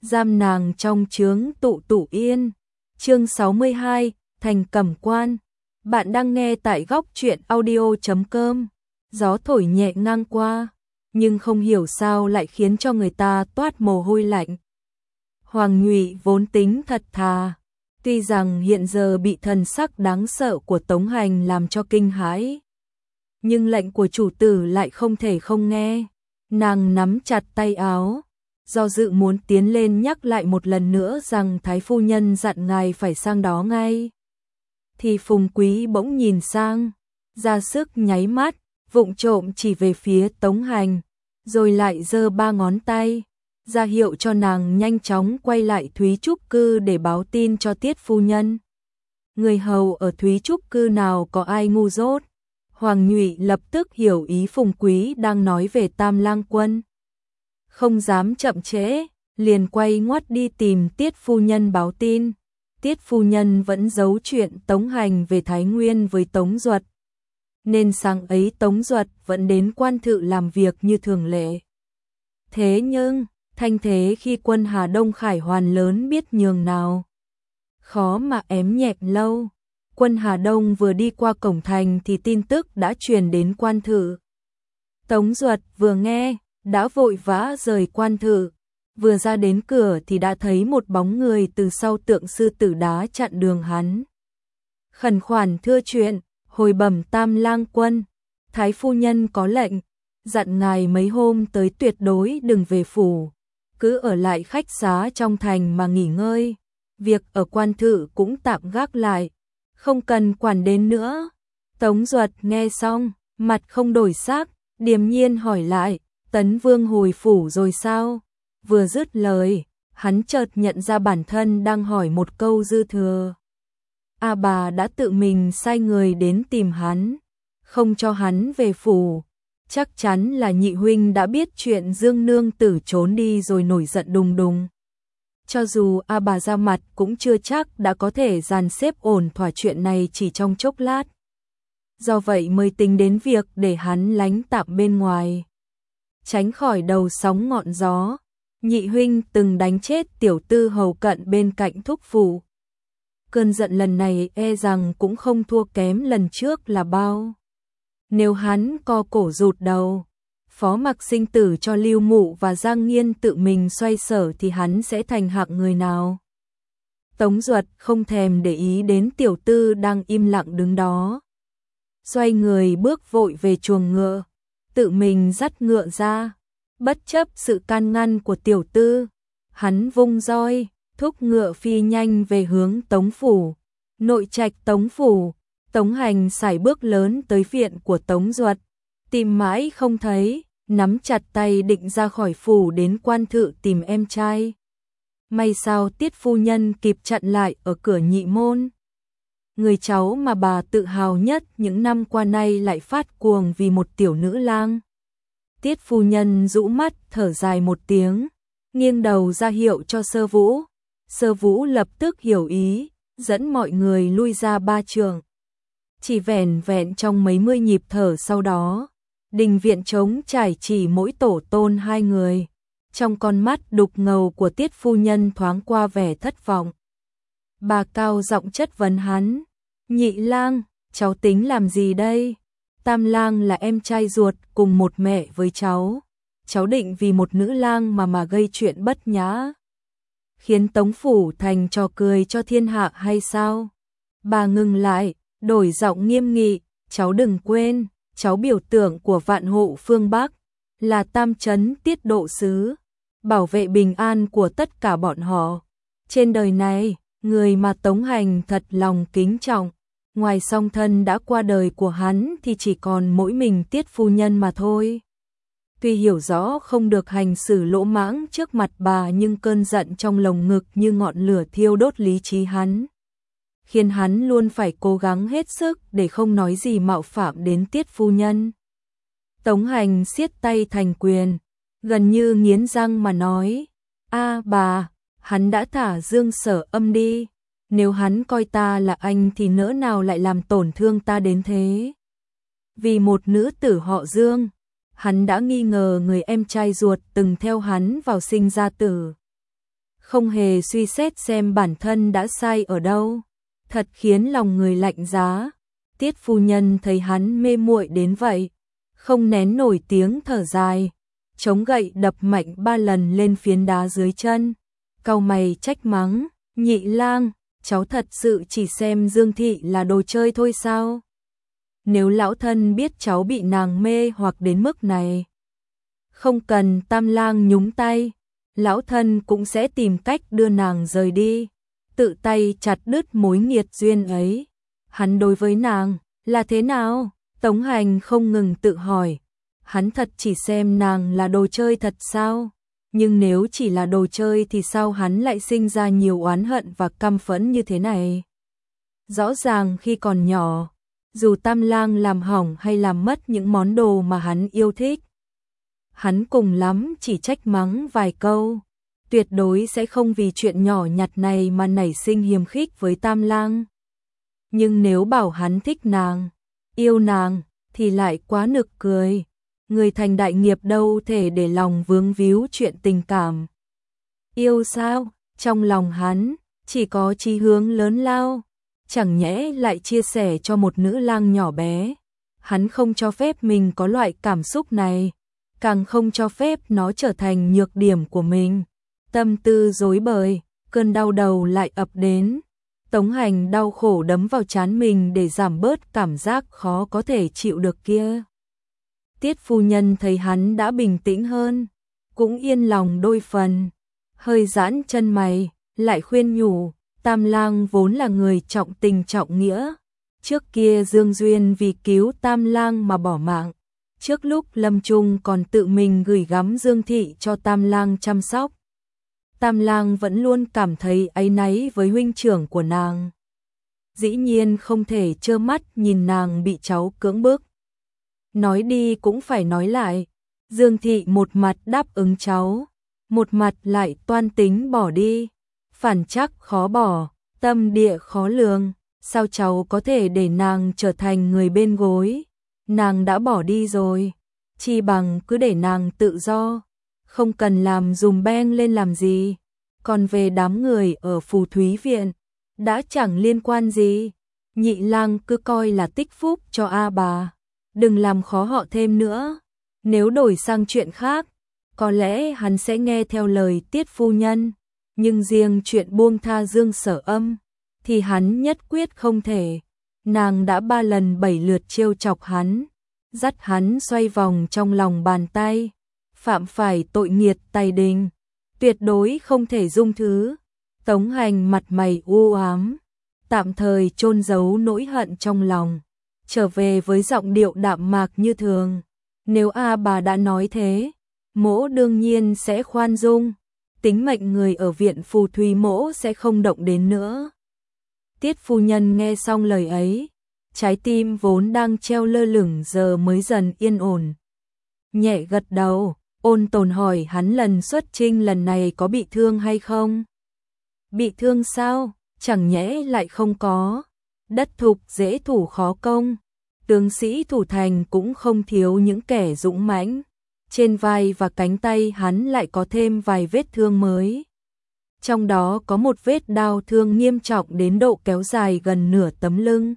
giam nàng trong chướng tụ tụ yên. Chương 62, thành cẩm quan. Bạn đang nghe tại góc truyện audio.com. Gió thổi nhẹ ngang qua, nhưng không hiểu sao lại khiến cho người ta toát mồ hôi lạnh. Hoàng Nhụy vốn tính thật thà, tuy rằng hiện giờ bị thần sắc đáng sợ của Tống Hành làm cho kinh hãi, nhưng lệnh của chủ tử lại không thể không nghe. Nàng nắm chặt tay áo, do dự muốn tiến lên nhắc lại một lần nữa rằng Thái phu nhân dặn ngài phải sang đó ngay. Thì Phùng Quý bỗng nhìn sang, ra sức nháy mắt, vụng trộm chỉ về phía Tống Hành, rồi lại giơ 3 ngón tay, ra hiệu cho nàng nhanh chóng quay lại Thúy Trúc Cư để báo tin cho Tiết phu nhân. Người hầu ở Thúy Trúc Cư nào có ai ngu dốt. Hoàng Nhụy lập tức hiểu ý Phùng Quý đang nói về Tam Lang Quân. Không dám chậm trễ, liền quay ngoắt đi tìm Tiết phu nhân báo tin. Tiết phu nhân vẫn giấu chuyện Tống Hành về Thái Nguyên với Tống Duật, nên sáng ấy Tống Duật vẫn đến quan thự làm việc như thường lệ. Thế nhưng, thanh thế khi quân Hà Đông khải hoàn lớn biết nhường nào. Khó mà ém nhẹm lâu. Quân Hà Đông vừa đi qua cổng thành thì tin tức đã truyền đến quan thự. Tống Duật vừa nghe, đã vội vã rời quan thự. Vừa ra đến cửa thì đã thấy một bóng người từ sau tượng sư tử đá chặn đường hắn. Khẩn khoản thưa chuyện, hồi bẩm Tam Lang Quân, Thái phu nhân có lệnh, dặn ngài mấy hôm tới tuyệt đối đừng về phủ, cứ ở lại khách xá trong thành mà nghỉ ngơi. Việc ở quan thự cũng tạm gác lại, không cần quản đến nữa. Tống Duật nghe xong, mặt không đổi sắc, điềm nhiên hỏi lại, Tấn Vương hồi phủ rồi sao? Vừa dứt lời, hắn chợt nhận ra bản thân đang hỏi một câu dư thừa. Bà đã tự mình sai người đến tìm hắn, không cho hắn về phủ. Chắc chắn là nhị huynh đã biết chuyện Dương Nương Tử trốn đi rồi nổi giận đùng đùng. Cho dù bà ra mặt cũng chưa chắc đã có thể dàn xếp ổn thỏa chuyện này chỉ trong chốc lát. Do vậy mới tính đến việc để hắn lánh tạm bên ngoài, tránh khỏi đầu sóng ngọn gió. Nhị huynh từng đánh chết tiểu tư hầu cận bên cạnh thúc phủ. Cơn giận lần này e rằng cũng không thua kém lần trước là bao. Nếu hắn co cổ rụt đầu, phó mặc sinh tử cho Lưu Mụ và Giang Nghiên tự mình xoay sở thì hắn sẽ thành hạng người nào? Tống Duật không thèm để ý đến tiểu tư đang im lặng đứng đó. Xoay người bước vội về chuồng ngựa, tự mình dắt ngựa ra. Bất chấp sự can ngăn của tiểu tư, hắn vung roi, thúc ngựa phi nhanh về hướng Tống phủ. Nội trạch Tống phủ, Tống Hành sải bước lớn tới viện của Tống Duật, tìm mãi không thấy, nắm chặt tay định ra khỏi phủ đến quan thự tìm em trai. May sao Tiết phu nhân kịp chặn lại ở cửa nhị môn. Người cháu mà bà tự hào nhất những năm qua nay lại phát cuồng vì một tiểu nữ lang. Tiết phu nhân rũ mắt thở dài một tiếng, nghiêng đầu ra hiệu cho Sơ Vũ. Sơ Vũ lập tức hiểu ý, dẫn mọi người lui ra 3 trượng. Chỉ vẻn vẹn trong mấy mươi nhịp thở sau đó, đình viện trống trải chỉ mỗi tổ tôn 2 người. Trong con mắt đục ngầu của Tiết phu nhân thoáng qua vẻ thất vọng. Bà cao giọng chất vấn hắn, nhị lang, cháu tính làm gì đây? Tam lang là em trai ruột cùng một mẹ với cháu. Cháu định vì một nữ lang mà gây chuyện bất nhã, khiến Tống phủ thành trò cười cho thiên hạ hay sao? Bà ngừng lại, đổi giọng nghiêm nghị, cháu đừng quên, cháu biểu tượng của Vạn Hộ phương Bắc, là tam trấn tiết độ sứ, bảo vệ bình an của tất cả bọn họ. Trên đời này, người mà Tống Hành thật lòng kính trọng, ngoài song thân đã qua đời của hắn thì chỉ còn mỗi mình Tiết phu nhân mà thôi. Tuy hiểu rõ không được hành xử lỗ mãng trước mặt bà, nhưng cơn giận trong lồng ngực như ngọn lửa thiêu đốt lý trí hắn, khiến hắn luôn phải cố gắng hết sức để không nói gì mạo phạm đến Tiết phu nhân. Tống Hành siết tay thành quyền, gần như nghiến răng mà nói, bà, hắn đã thả Dương Sở Âm đi. Nếu hắn coi ta là anh thì nỡ nào lại làm tổn thương ta đến thế. Vì một nữ tử họ Dương, hắn đã nghi ngờ người em trai ruột từng theo hắn vào sinh ra tử. không hề suy xét xem bản thân đã sai ở đâu, thật khiến lòng người lạnh giá. Tiết phu nhân thấy hắn mê muội đến vậy, không nén nổi tiếng thở dài, chống gậy đập mạnh 3 lần lên phiến đá dưới chân, cau mày trách mắng, Nhị lang, cháu thật sự chỉ xem Dương Thị là đồ chơi thôi sao? Nếu lão thân biết cháu bị nàng mê hoặc đến mức này, không cần Tam lang nhúng tay, lão thân cũng sẽ tìm cách đưa nàng rời đi, tự tay chặt đứt mối nghiệt duyên ấy. Hắn đối với nàng là thế nào? Tống Hành không ngừng tự hỏi, hắn thật chỉ xem nàng là đồ chơi thật sao? Nhưng nếu chỉ là đồ chơi thì sao hắn lại sinh ra nhiều oán hận và căm phẫn như thế này? Rõ ràng khi còn nhỏ, dù Tam lang làm hỏng hay làm mất những món đồ mà hắn yêu thích, hắn cùng lắm chỉ trách mắng vài câu, tuyệt đối sẽ không vì chuyện nhỏ nhặt này mà nảy sinh hiềm khích với Tam lang. Nhưng nếu bảo hắn thích nàng, yêu nàng, thì lại quá nực cười. Người thành đại nghiệp đâu thể để lòng vướng víu chuyện tình cảm. Yêu sao? Trong lòng hắn, chỉ có chí hướng lớn lao. Chẳng nhẽ lại chia sẻ cho một nữ lang nhỏ bé. Hắn không cho phép mình có loại cảm xúc này, càng không cho phép nó trở thành nhược điểm của mình. Tâm tư rối bời, cơn đau đầu lại ập đến. Tống Hành đau khổ đấm vào trán mình để giảm bớt cảm giác khó có thể chịu được kia. Tiết phu nhân thấy hắn đã bình tĩnh hơn, cũng yên lòng đôi phần, hơi giãn chân mày, lại khuyên nhủ, Tam lang vốn là người trọng tình trọng nghĩa. Trước kia Dương Duyên vì cứu Tam lang mà bỏ mạng, trước lúc lâm chung còn tự mình gửi gắm Dương Thị cho Tam lang chăm sóc. Tam lang vẫn luôn cảm thấy áy náy với huynh trưởng của nàng. Dĩ nhiên không thể trơ mắt nhìn nàng bị cháu cưỡng bức. Nói đi cũng phải nói lại, Dương Thị một mặt đáp ứng cháu, một mặt lại toan tính bỏ đi. Phản trắc khó bỏ, tâm địa khó lường, sao cháu có thể để nàng trở thành người bên gối? Nàng đã bỏ đi rồi, chi bằng cứ để nàng tự do, không cần làm dùm beng lên làm gì. Còn về đám người ở Phù Thúy Viện, đã chẳng liên quan gì. Nhị lang cứ coi là tích phúc cho A bà, đừng làm khó họ thêm nữa. Nếu đổi sang chuyện khác, có lẽ hắn sẽ nghe theo lời Tiết phu nhân, nhưng riêng chuyện buông tha Dương Sở Âm thì hắn nhất quyết không thể. Nàng đã 3 lần 7 lượt trêu chọc hắn, dắt hắn xoay vòng trong lòng bàn tay, phạm phải tội nghiệt tày đình, tuyệt đối không thể dung thứ. Tống Hành mặt mày u ám, tạm thời chôn giấu nỗi hận trong lòng, trở về với giọng điệu đạm mạc như thường. Nếu A bà đã nói thế, mỗ đương nhiên sẽ khoan dung, tính mệnh người ở viện Phù Thúy mỗ sẽ không động đến nữa. Tiết phu nhân nghe xong lời ấy, trái tim vốn đang treo lơ lửng giờ mới dần yên ổn. Nhẹ gật đầu, ôn tồn hỏi hắn lần xuất chinh lần này có bị thương hay không? Bị thương sao? Chẳng nhẽ lại không có. Đất thục dễ thủ khó công, tướng sĩ thủ thành cũng không thiếu những kẻ dũng mãnh. Trên vai và cánh tay hắn lại có thêm vài vết thương mới. Trong đó có một vết đao thương nghiêm trọng đến độ kéo dài gần nửa tấm lưng.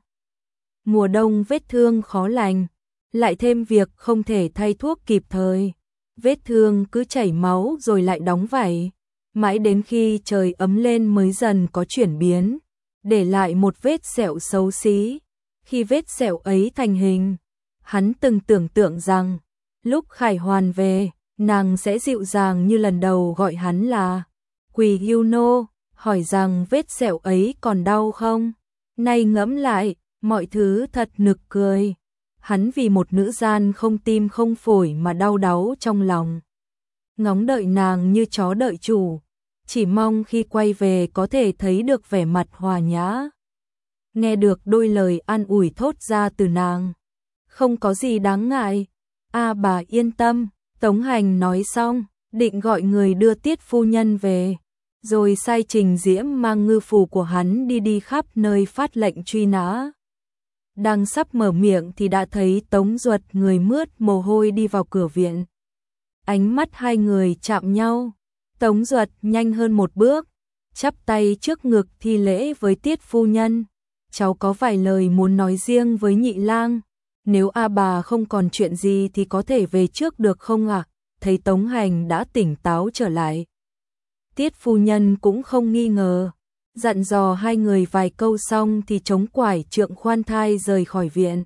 Mùa đông vết thương khó lành, lại thêm việc không thể thay thuốc kịp thời. Vết thương cứ chảy máu rồi lại đóng vảy, mãi đến khi trời ấm lên mới dần có chuyển biến, để lại một vết sẹo xấu xí. Khi vết sẹo ấy thành hình, hắn từng tưởng tượng rằng, lúc Khải Hoàn về, nàng sẽ dịu dàng như lần đầu gọi hắn là Quỳ Hưu Nô, hỏi rằng vết sẹo ấy còn đau không? Nay ngẫm lại, mọi thứ thật nực cười. Hắn vì một nữ gian không tim không phổi mà đau đáu trong lòng. Ngóng đợi nàng như chó đợi chủ, chỉ mong khi quay về có thể thấy được vẻ mặt hòa nhã. Nghe được đôi lời an ủi thốt ra từ nàng, không có gì đáng ngại. A bà yên tâm. Tống Hành nói xong, định gọi người đưa Tiết phu nhân về, rồi sai Trình Diễm mang ngư phủ của hắn đi khắp nơi phát lệnh truy nã. Đang sắp mở miệng thì đã thấy Tống Duật người mướt mồ hôi đi vào cửa viện. Ánh mắt hai người chạm nhau, Tống Duật nhanh hơn một bước, chắp tay trước ngực thi lễ với Tiết phu nhân. Cháu có vài lời muốn nói riêng với nhị lang, nếu A bà không còn chuyện gì thì có thể về trước được không ạ? Thấy Tống Hành đã tỉnh táo trở lại, Tiết phu nhân cũng không nghi ngờ, dặn dò hai người vài câu xong thì chống quải trượng khoan thai rời khỏi viện.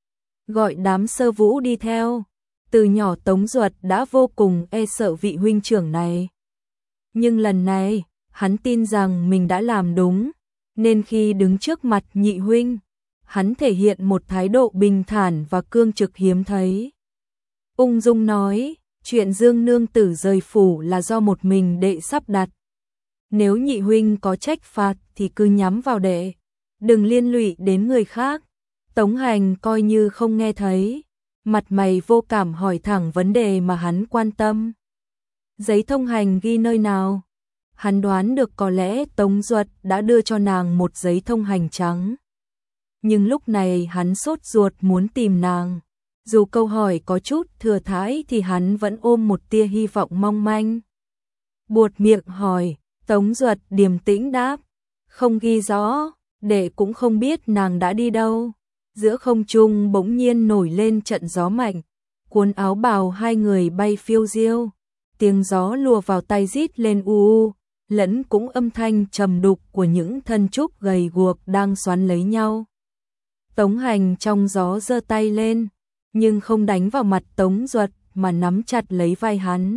Gọi đám Sơ Vũ đi theo. Từ nhỏ Tống Duật đã vô cùng e sợ vị huynh trưởng này. Nhưng lần này, hắn tin rằng mình đã làm đúng, nên khi đứng trước mặt nhị huynh, hắn thể hiện một thái độ bình thản và cương trực hiếm thấy. Ung dung nói, chuyện Dương nương tử rời phủ là do một mình đệ sắp đặt. Nếu nhị huynh có trách phạt thì cứ nhắm vào đệ, đừng liên lụy đến người khác. Tống Hành coi như không nghe thấy, mặt mày vô cảm hỏi thẳng vấn đề mà hắn quan tâm. Giấy thông hành ghi nơi nào? Hắn đoán được có lẽ Tống Duật đã đưa cho nàng một giấy thông hành trắng. Nhưng lúc này hắn sốt ruột muốn tìm nàng. Dù câu hỏi có chút thừa thãi thì hắn vẫn ôm một tia hy vọng mong manh. Buột miệng hỏi, Tống Duật điềm tĩnh đáp, không ghi rõ, đệ cũng không biết nàng đã đi đâu. Giữa không trung bỗng nhiên nổi lên trận gió mạnh, cuốn áo bào hai người bay phiêu diêu. Tiếng gió lùa vào tai rít lên u u, lẫn cũng âm thanh trầm đục của những thân trúc gầy guộc đang xoắn lấy nhau. Tống Hành trong gió giơ tay lên, nhưng không đánh vào mặt Tống Duật mà nắm chặt lấy vai hắn.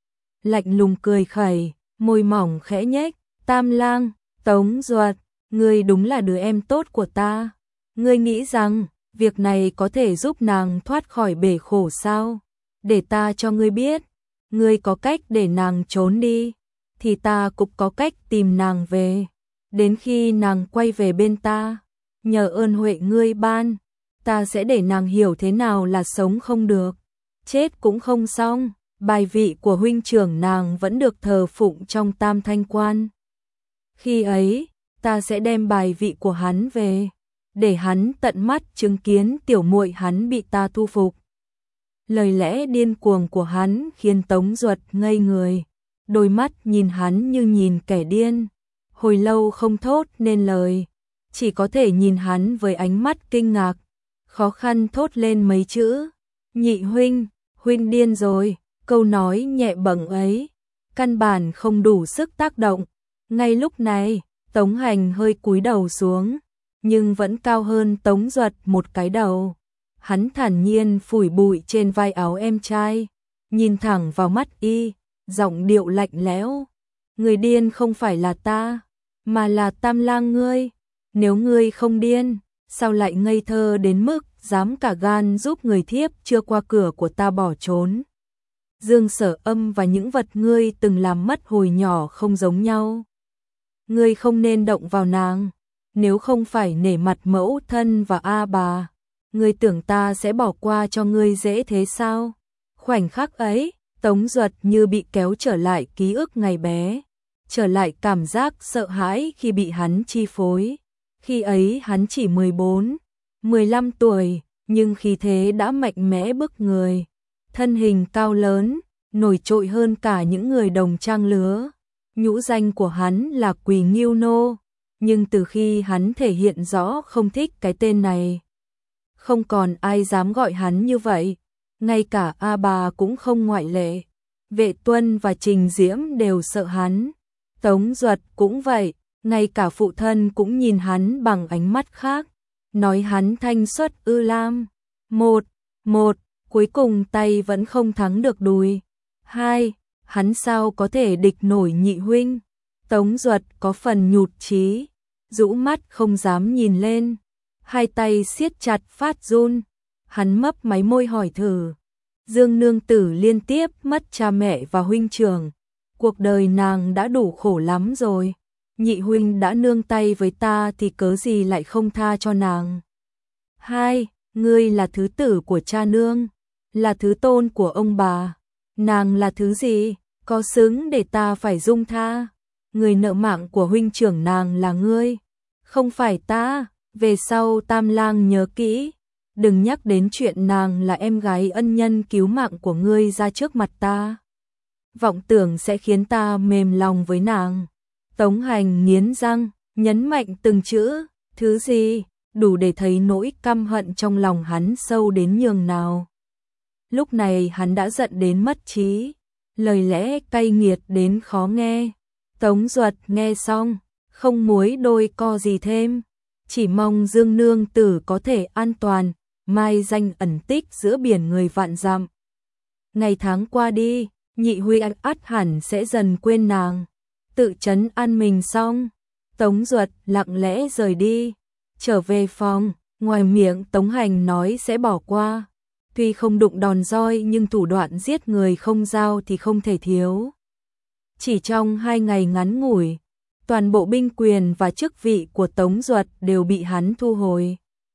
Lạnh lùng cười khẩy, môi mỏng khẽ nhếch, Tam lang, Tống Duật, ngươi đúng là đứa em tốt của ta. Ngươi nghĩ rằng, việc này có thể giúp nàng thoát khỏi bể khổ sao? Để ta cho ngươi biết, ngươi có cách để nàng trốn đi, thì ta cũng có cách tìm nàng về. Đến khi nàng quay về bên ta, nhờ ơn huệ ngươi ban, ta sẽ để nàng hiểu thế nào là sống không được, chết cũng không xong. Bài vị của huynh trưởng nàng vẫn được thờ phụng trong Tam Thanh Quan. Khi ấy, ta sẽ đem bài vị của hắn về, để hắn tận mắt chứng kiến tiểu muội hắn bị ta thu phục. Lời lẽ điên cuồng của hắn khiến Tống Duật ngây người, đôi mắt nhìn hắn như nhìn kẻ điên, hồi lâu không thốt nên lời, chỉ có thể nhìn hắn với ánh mắt kinh ngạc, khó khăn thốt lên mấy chữ, nhị huynh, huynh điên rồi. Câu nói nhẹ bẫng ấy, căn bản không đủ sức tác động. Ngay lúc này, Tống Hành hơi cúi đầu xuống, nhưng vẫn cao hơn Tống Duật một cái đầu. Hắn thản nhiên phủi bụi trên vai áo em trai, nhìn thẳng vào mắt y, giọng điệu lạnh lẽo. Người điên không phải là ta, mà là Tam lang ngươi. Nếu ngươi không điên, sao lại ngây thơ đến mức dám cả gan giúp người thiếp chưa qua cửa của ta bỏ trốn? Dương Sở Âm và những vật ngươi từng làm mất hồi nhỏ không giống nhau. Ngươi không nên động vào nàng, nếu không phải nể mặt mẫu thân và A bà, ngươi tưởng ta sẽ bỏ qua cho ngươi dễ thế sao? Khoảnh khắc ấy, Tống Duật như bị kéo trở lại ký ức ngày bé, trở lại cảm giác sợ hãi khi bị hắn chi phối. Khi ấy hắn chỉ 14, 15 tuổi, nhưng khí thế đã mạnh mẽ bức người. Thân hình cao lớn, nổi trội hơn cả những người đồng trang lứa. Nhũ danh của hắn là Quỳ Nghiêu Nô, nhưng từ khi hắn thể hiện rõ không thích cái tên này, không còn ai dám gọi hắn như vậy, ngay cả A bà cũng không ngoại lệ. Vệ Tuân và Trình Diễm đều sợ hắn, Tống Duật cũng vậy, ngay cả phụ thân cũng nhìn hắn bằng ánh mắt khác, nói hắn thanh xuất ư lam. Một, cuối cùng tay vẫn không thắng được đùi. 2, hắn sao có thể địch nổi nhị huynh? Tống Duật có phần nhụt chí, rũ mắt không dám nhìn lên, hai tay siết chặt phát run. Hắn mấp máy môi hỏi thử. Dương nương tử liên tiếp mất cha mẹ và huynh trưởng, cuộc đời nàng đã đủ khổ lắm rồi. Nhị huynh đã nương tay với ta thì cớ gì lại không tha cho nàng? 2, ngươi là thứ tử của cha nương, là thứ tôn của ông bà, nàng là thứ gì, có xứng để ta phải dung tha? Người nợ mạng của huynh trưởng nàng là ngươi, không phải ta. Về sau Tam lang nhớ kỹ, đừng nhắc đến chuyện nàng là em gái ân nhân cứu mạng của ngươi ra trước mặt ta. vọng tưởng sẽ khiến ta mềm lòng với nàng. Tống Hành nghiến răng, nhấn mạnh từng chữ, thứ gì, đủ để thấy nỗi căm hận trong lòng hắn sâu đến nhường nào. Lúc này hắn đã giận đến mất trí, lời lẽ cay nghiệt đến khó nghe. Tống Duật nghe xong, không muối đôi co gì thêm, chỉ mong Dương nương tử có thể an toàn, mai danh ẩn tích giữa biển người vạn dặm. Ngày tháng qua đi, Nhị Huy ắt hẳn sẽ dần quên nàng. Tự trấn an mình xong, Tống Duật lặng lẽ rời đi, trở về phòng, ngoài miệng Tống Hành nói sẽ bỏ qua. Tuy không đụng đòn roi nhưng thủ đoạn giết người không dao thì không thể thiếu. Chỉ trong 2 ngày ngắn ngủi, toàn bộ binh quyền và chức vị của Tống Duật đều bị hắn thu hồi.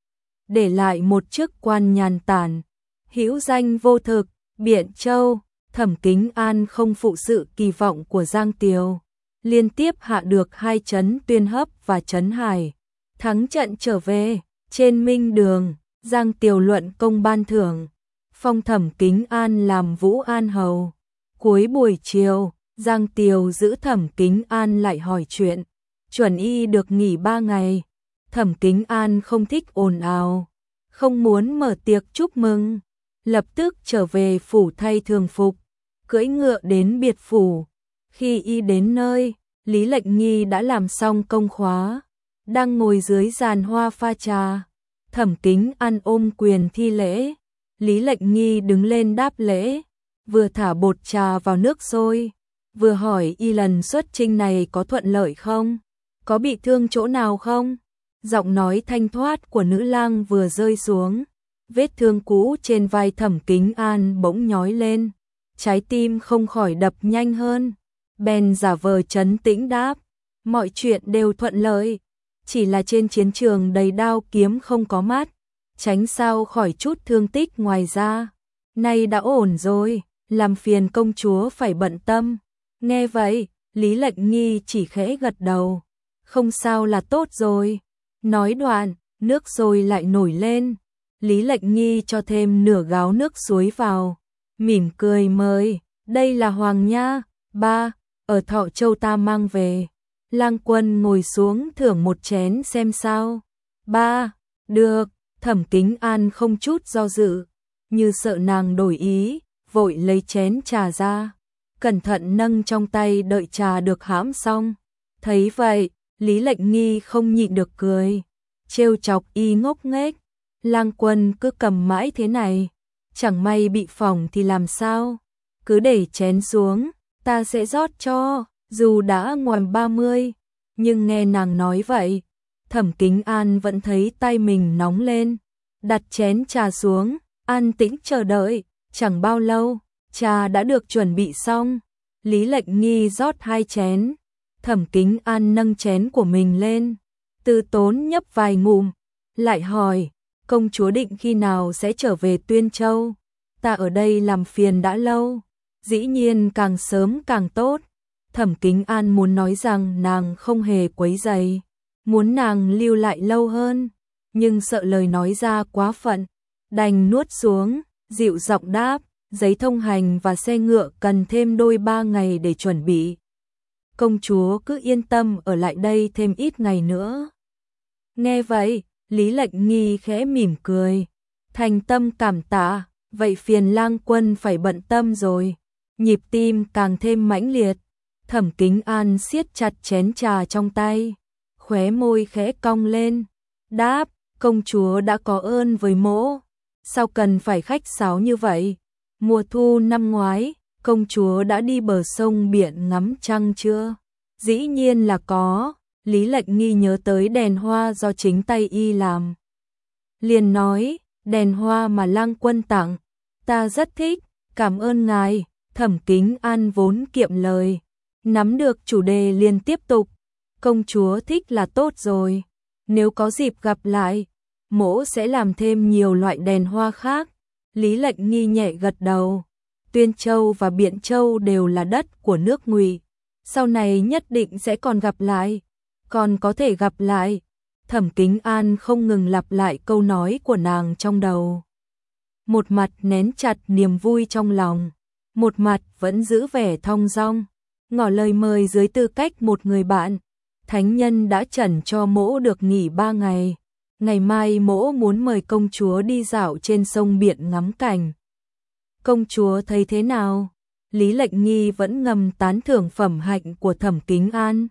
Để lại một chức quan nhàn tản, hữu danh vô thực, Biện Châu. Thẩm Kính An không phụ sự kỳ vọng của Giang Tiều, liên tiếp hạ được 2 trấn Tuyên Hấp và trấn Hải. Thắng trận trở về, trên Minh Đường, Giang Tiều luận công ban thưởng, phong Thẩm Kính An làm Vũ An hầu. Cuối buổi chiều, Giang Tiều giữ Thẩm Kính An lại hỏi chuyện, chuẩn y được nghỉ 3 ngày. Thẩm Kính An không thích ồn ào, không muốn mở tiệc chúc mừng, lập tức trở về phủ thay thường phục, cưỡi ngựa đến biệt phủ. Khi y đến nơi, Lý Lệnh Nghi đã làm xong công khóa, đang ngồi dưới giàn hoa pha trà. Thẩm Kính An ôm quyền thi lễ, Lý Lệnh Nghi đứng lên đáp lễ, vừa thả bột trà vào nước sôi, vừa hỏi y lần xuất chinh này có thuận lợi không, có bị thương chỗ nào không. Giọng nói thanh thoát của nữ lang vừa rơi xuống, vết thương cũ trên vai Thẩm Kính An bỗng nhói lên, trái tim không khỏi đập nhanh hơn. Bèn giả vờ trấn tĩnh đáp, mọi chuyện đều thuận lợi, chỉ là trên chiến trường đầy đao kiếm không có mắt, tránh sao khỏi chút thương tích ngoài ra. Nay đã ổn rồi, làm phiền công chúa phải bận tâm. Nghe vậy, Lý Lệnh Nghi chỉ khẽ gật đầu, không sao là tốt rồi. Nói đoạn, nước sôi lại nổi lên, Lý Lệnh Nghi cho thêm nửa gáo nước suối vào, mỉm cười mời, đây là Hoàng Nha, ba, ở Thọ Châu ta mang về. Lang Quân ngồi xuống thưởng một chén xem sao. Ba, được. Thẩm Kính An không chút do dự, như sợ nàng đổi ý, vội lấy chén trà ra, cẩn thận nâng trong tay đợi trà được hãm xong. Thấy vậy, Lý Lệnh Nghi không nhịn được cười, trêu chọc y ngốc nghếch. Lang Quân cứ cầm mãi thế này, chẳng may bị phỏng thì làm sao? Cứ để chén xuống, ta sẽ rót cho. Dù đã ngoài 30, nhưng nghe nàng nói vậy, Thẩm Kính An vẫn thấy tay mình nóng lên, đặt chén trà xuống, an tĩnh chờ đợi. Chẳng bao lâu, trà đã được chuẩn bị xong, Lý Lệnh Nghi rót 2 chén, Thẩm Kính An nâng chén của mình lên, từ tốn nhấp vài ngụm, lại hỏi, công chúa định khi nào sẽ trở về Tuyên Châu? Ta ở đây làm phiền đã lâu, dĩ nhiên càng sớm càng tốt. Thẩm Kính An muốn nói rằng nàng không hề quấy rầy, muốn nàng lưu lại lâu hơn, nhưng sợ lời nói ra quá phận, đành nuốt xuống, dịu giọng đáp, giấy thông hành và xe ngựa cần thêm đôi 3 ngày để chuẩn bị. Công chúa cứ yên tâm ở lại đây thêm ít ngày nữa. Nghe vậy, Lý Lệnh Nghi khẽ mỉm cười, thành tâm cảm tạ, vậy phiền Lang Quân phải bận tâm rồi. Nhịp tim càng thêm mãnh liệt, Thẩm Kính An siết chặt chén trà trong tay, khóe môi khẽ cong lên, đáp, công chúa đã có ơn với mỗ, sao cần phải khách sáo như vậy? Mùa thu năm ngoái, công chúa đã đi bờ sông biển ngắm trăng chưa? Dĩ nhiên là có. Lý Lệnh Nghi nhớ tới đèn hoa do chính tay y làm, liền nói, đèn hoa mà Lang Quân tặng, ta rất thích, cảm ơn ngài. Thẩm Kính An vốn kiệm lời, nắm được chủ đề liền tiếp tục, công chúa thích là tốt rồi, nếu có dịp gặp lại, mỗ sẽ làm thêm nhiều loại đèn hoa khác. Lý Lệnh Nghi nhẹ gật đầu, Tuyên Châu và Biện Châu đều là đất của nước Ngụy, sau này nhất định sẽ còn gặp lại, còn có thể gặp lại. Thẩm Kính An không ngừng lặp lại câu nói của nàng trong đầu, một mặt nén chặt niềm vui trong lòng, một mặt vẫn giữ vẻ thong dong, ngỏ lời mời dưới tư cách một người bạn. Thánh nhân đã trần cho mỗ được nghỉ 3 ngày. Ngày mai mỗ muốn mời công chúa đi dạo trên sông biển ngắm cảnh. Công chúa thấy thế nào? Lý Lệnh Nghi vẫn ngầm tán thưởng phẩm hạnh của Thẩm Kính An.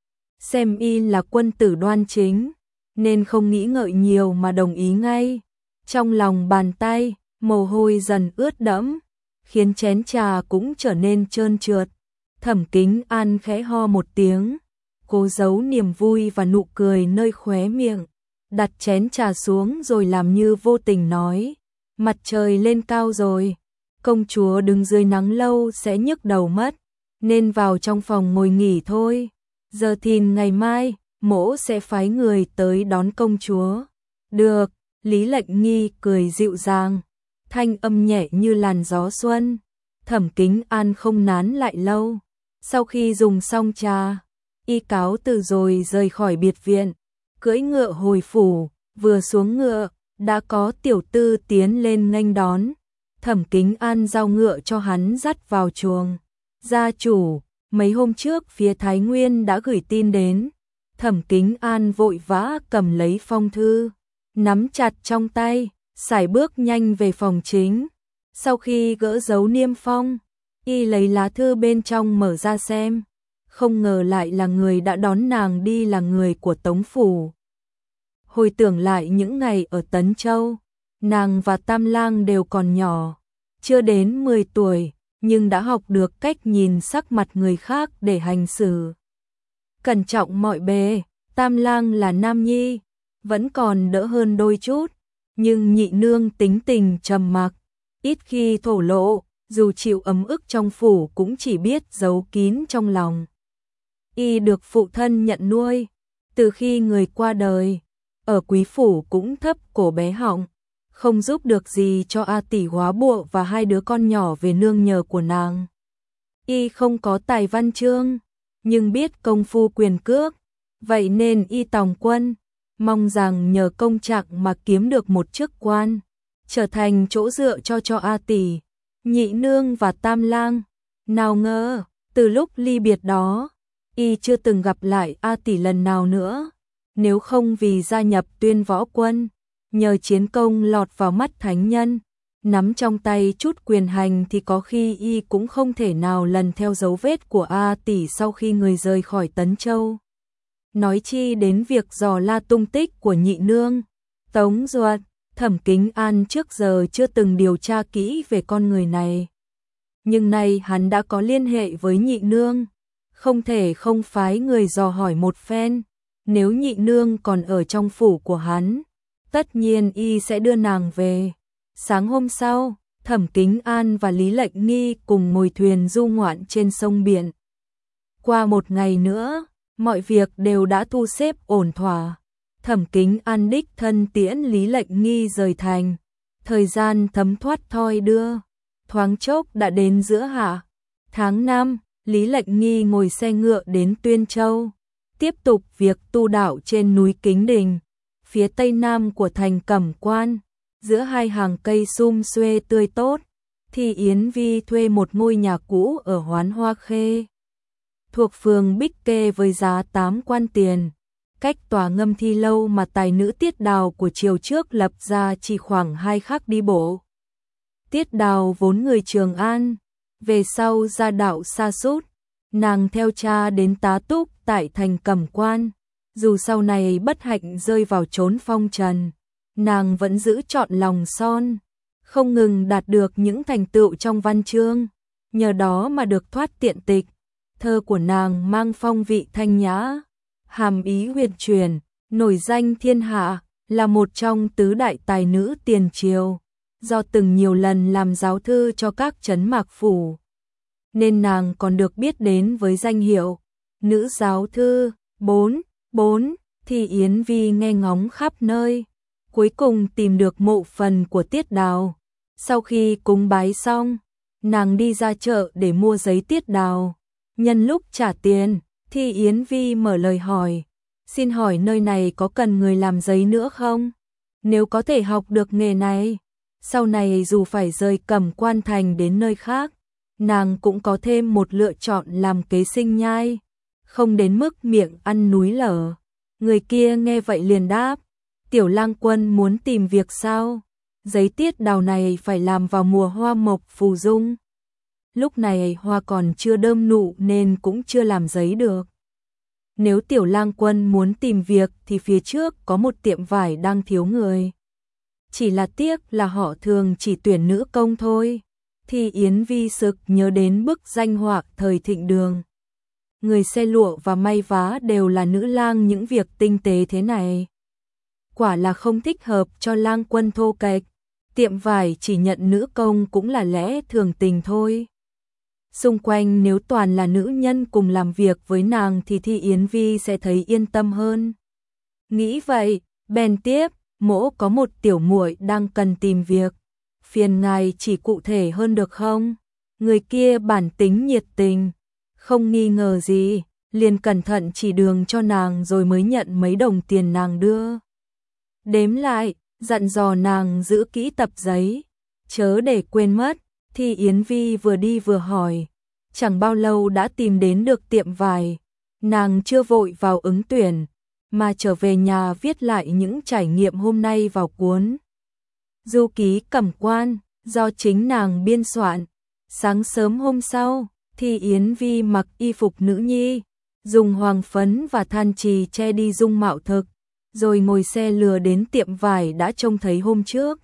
Xem y là quân tử đoan chính, nên không nghĩ ngợi nhiều mà đồng ý ngay. Trong lòng bàn tay, mồ hôi dần ướt đẫm, khiến chén trà cũng trở nên trơn trượt. Thẩm Kính An khẽ ho một tiếng, cố giấu niềm vui và nụ cười nơi khóe miệng, đặt chén trà xuống rồi làm như vô tình nói, mặt trời lên cao rồi, công chúa đứng dưới nắng lâu sẽ nhức đầu mất, nên vào trong phòng ngồi nghỉ thôi. Giờ thìn ngày mai, mỗ sẽ phái người tới đón công chúa. Được, Lý Lệnh Nghi cười dịu dàng, thanh âm nhẹ như làn gió xuân. Thẩm Kính An không nán lại lâu. Sau khi dùng xong trà, y cáo từ rồi rời khỏi biệt viện, cưỡi ngựa hồi phủ, vừa xuống ngựa, đã có tiểu tư tiến lên nghênh đón. Thẩm Kính An giao ngựa cho hắn dắt vào chuồng. Gia chủ, mấy hôm trước phía Thái Nguyên đã gửi tin đến. Thẩm Kính An vội vã cầm lấy phong thư, nắm chặt trong tay, sải bước nhanh về phòng chính. Sau khi gỡ dấu niêm phong, y lấy lá thư bên trong mở ra xem, không ngờ lại là người đã đón nàng đi là người của Tống phủ. Hồi tưởng lại những ngày ở Tấn Châu, nàng và Tam Lang đều còn nhỏ, chưa đến 10 tuổi, nhưng đã học được cách nhìn sắc mặt người khác để hành xử. Cẩn trọng mọi bề, Tam Lang là nam nhi, vẫn còn đỡ hơn đôi chút, nhưng nhị nương tính tình trầm mặc, ít khi thổ lộ, dù chịu ấm ức trong phủ cũng chỉ biết giấu kín trong lòng. Y được phụ thân nhận nuôi, từ khi người qua đời, ở quý phủ cũng thấp cổ bé họng, không giúp được gì cho A tỷ Hóa Bộ và hai đứa con nhỏ về nương nhờ của nàng. Y không có tài văn chương, nhưng biết công phu quyền cước, vậy nên y tòng quân, mong rằng nhờ công trạng mà kiếm được một chức quan, trở thành chỗ dựa cho A tỷ, nhị nương và Tam Lang. Nào ngờ, từ lúc ly biệt đó, y chưa từng gặp lại A tỷ lần nào nữa, nếu không vì gia nhập Tuyên Võ Quân, nhờ chiến công lọt vào mắt thánh nhân, nắm trong tay chút quyền hành thì có khi y cũng không thể nào lần theo dấu vết của A tỷ sau khi người rời khỏi Tấn Châu. Nói chi đến việc dò la tung tích của nhị nương, Tống Duật. Thẩm Kính An trước giờ chưa từng điều tra kỹ về con người này. Nhưng nay hắn đã có liên hệ với nhị nương, không thể không phái người dò hỏi một phen. Nếu nhị nương còn ở trong phủ của hắn, tất nhiên y sẽ đưa nàng về. Sáng hôm sau, Thẩm Kính An và Lý Lệnh Nghi cùng ngồi thuyền du ngoạn trên sông biển. Qua một ngày nữa, mọi việc đều đã thu xếp ổn thỏa. Thẩm Kính An đích thân tiễn Lý Lệnh Nghi rời thành. Thời gian thấm thoát thoi đưa, thoáng chốc đã đến giữa hạ. Tháng 5, Lý Lệnh Nghi ngồi xe ngựa đến Tuyên Châu, tiếp tục việc tu đạo trên núi Kính Đình, phía tây nam của thành Cẩm Quan, giữa hai hàng cây sum xuê tươi tốt, thì Yến Vi thuê một ngôi nhà cũ ở Hoán Hoa Khê, thuộc phường Bích Kê với giá 8 quan tiền. Cách tòa Ngâm Thi Lâu mà tài nữ Tiết Đào của triều trước lập ra chỉ khoảng 2 khắc đi bộ. Tiết Đào vốn người Trường An, về sau gia đạo sa sút, nàng theo cha đến tá túc tại thành Cẩm Quan. Dù sau này bất hạnh rơi vào chốn phong trần, nàng vẫn giữ trọn lòng son, không ngừng đạt được những thành tựu trong văn chương, nhờ đó mà được thoát tiện tịch. Thơ của nàng mang phong vị thanh nhã, hàm ý huyền truyền, nổi danh thiên hạ, là một trong tứ đại tài nữ tiền triều, do từng nhiều lần làm giáo thư cho các trấn mạc phủ, nên nàng còn được biết đến với danh hiệu nữ giáo thư. 4. Thì Yến Vi nghe ngóng khắp nơi, cuối cùng tìm được mộ phần của Tiết Đào. Sau khi cúng bái xong, nàng đi ra chợ để mua giấy Tiết Đào. Nhân lúc trả tiền, thì Yến Vi mở lời hỏi, xin hỏi nơi này có cần người làm giấy nữa không? Nếu có thể học được nghề này, sau này dù phải rời Cẩm Quan thành đến nơi khác, nàng cũng có thêm một lựa chọn làm kế sinh nhai, không đến mức miệng ăn núi lở. Người kia nghe vậy liền đáp, Tiểu Lang Quân muốn tìm việc sao? Giấy tiết đào này phải làm vào mùa hoa mộc phù dung. Lúc này hoa còn chưa đơm nụ nên cũng chưa làm giấy được. Nếu Tiểu Lang Quân muốn tìm việc thì phía trước có một tiệm vải đang thiếu người. Chỉ là tiếc là họ thường chỉ tuyển nữ công thôi. Thì Yến Vi sực nhớ đến bức danh họa thời Thịnh Đường. Người xe lụa và may vá đều là nữ lang những việc tinh tế thế này. Quả là không thích hợp cho Lang Quân thô kệch. Tiệm vải chỉ nhận nữ công cũng là lẽ thường tình thôi. Xung quanh nếu toàn là nữ nhân cùng làm việc với nàng thì Thi Yến Vi sẽ thấy yên tâm hơn. Nghĩ vậy, bèn tiếp, mỗ có một tiểu muội đang cần tìm việc. Phiền ngài chỉ cụ thể hơn được không? Người kia bản tính nhiệt tình, không nghi ngờ gì, liền cẩn thận chỉ đường cho nàng rồi mới nhận mấy đồng tiền nàng đưa. Đếm lại, dặn dò nàng giữ kỹ tập giấy, chớ để quên mất. Thi Yến Vi vừa đi vừa hỏi, chẳng bao lâu đã tìm đến được tiệm vải, nàng chưa vội vào ứng tuyển, mà trở về nhà viết lại những trải nghiệm hôm nay vào cuốn Du ký Cẩm Quan, do chính nàng biên soạn. Sáng sớm hôm sau, Thi Yến Vi mặc y phục nữ nhi, dùng hoàng phấn và than trì che đi dung mạo thực, rồi ngồi xe lừa đến tiệm vải đã trông thấy hôm trước.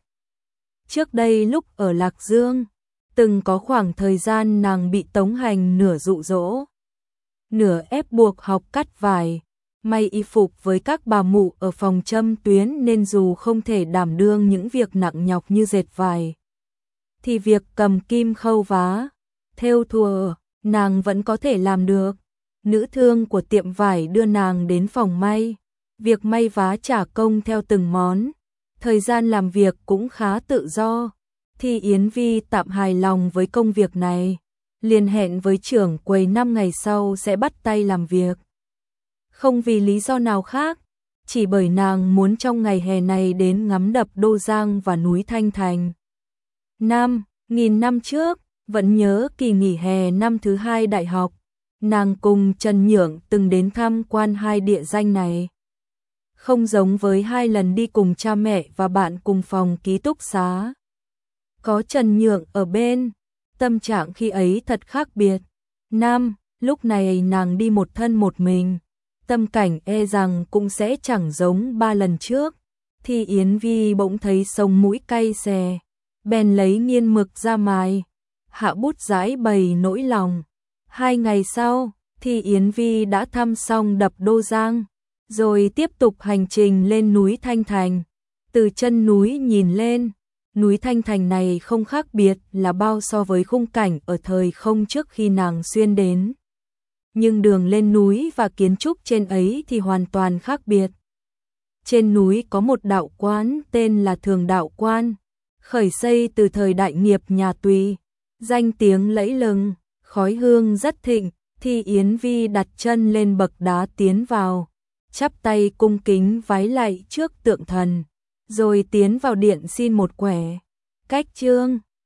Trước đây lúc ở Lạc Dương, từng có khoảng thời gian nàng bị tống hành nửa dụ dỗ, nửa ép buộc học cắt vải, may y phục với các bà mụ ở phòng châm tuyến nên dù không thể đảm đương những việc nặng nhọc như dệt vải, thì việc cầm kim khâu vá, thêu thùa, nàng vẫn có thể làm được. Nữ thương của tiệm vải đưa nàng đến phòng may, việc may vá trả công theo từng món, thời gian làm việc cũng khá tự do. Thi Yến Vi tạm hài lòng với công việc này, liền hẹn với trưởng quầy 5 ngày sau sẽ bắt tay làm việc. Không vì lý do nào khác, chỉ bởi nàng muốn trong ngày hè này đến ngắm đập Đô Giang và núi Thanh Thành. Nghìn năm trước, vẫn nhớ kỳ nghỉ hè năm thứ 2 đại học, nàng cùng Trần Nhượng từng đến tham quan hai địa danh này. Không giống với 2 lần đi cùng cha mẹ và bạn cùng phòng ký túc xá. Có Trần Nhượng ở bên, tâm trạng khi ấy thật khác biệt. Lúc này nàng đi một thân một mình, tâm cảnh e rằng cũng sẽ chẳng giống 3 lần trước. Thì Yến Vi bỗng thấy sống mũi cay xè, bèn lấy nghiên mực ra mài, hạ bút giải bày nỗi lòng. 2 ngày sau, thì Yến Vi đã thăm xong đập Đô Giang, rồi tiếp tục hành trình lên núi Thanh Thành. Từ chân núi nhìn lên, núi Thanh Thành này không khác biệt là bao so với khung cảnh ở thời không trước khi nàng xuyên đến. Nhưng đường lên núi và kiến trúc trên ấy thì hoàn toàn khác biệt. Trên núi có một đạo quán tên là Thường Đạo Quan, khởi xây từ thời đại nghiệp nhà Tùy, danh tiếng lẫy lừng, khói hương rất thịnh. Thì Yến Vi đặt chân lên bậc đá tiến vào, chắp tay cung kính vái lạy trước tượng thần, rồi tiến vào điện xin một quẻ. Cách chương